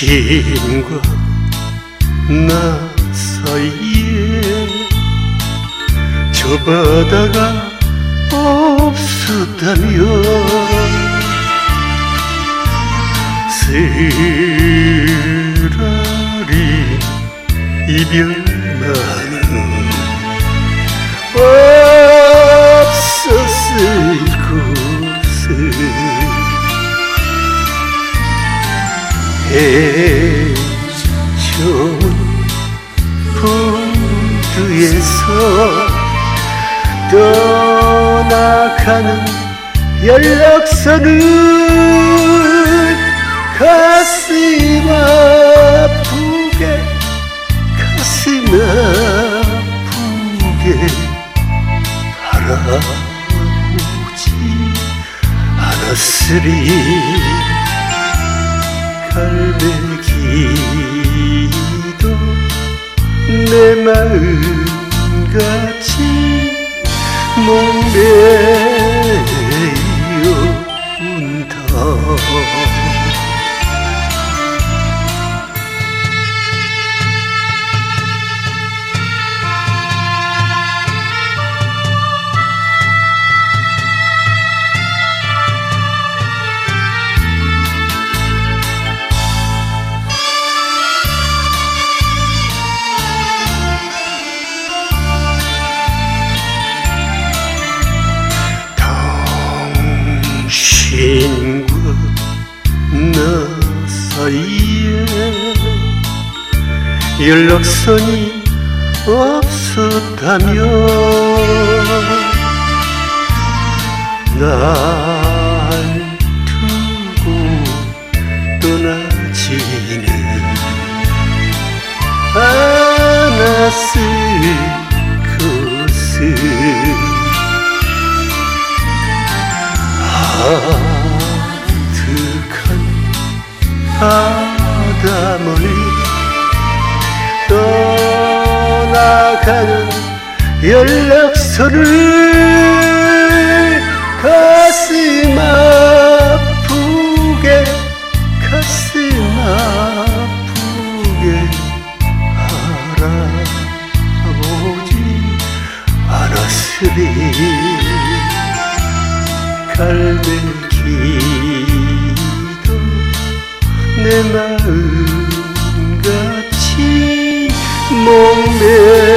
당신과 나 사이에 저 바다가 없었다면 쓰라린 이별만은 없었을 것을 해전 포드에서 떠나가는 연락선을 가슴 아프게 바라보지 않았으리 갈매기도 내 마음같이 목매여 운다. 당신과 나 사이에 연락선이 없었다면 날 두고 떠나지는 않았을 것을 아득한 바다 멀리 떠나가는 연락선을 가슴 아프게 바라보지 않았으리 갈매기도 내 마음같이 목매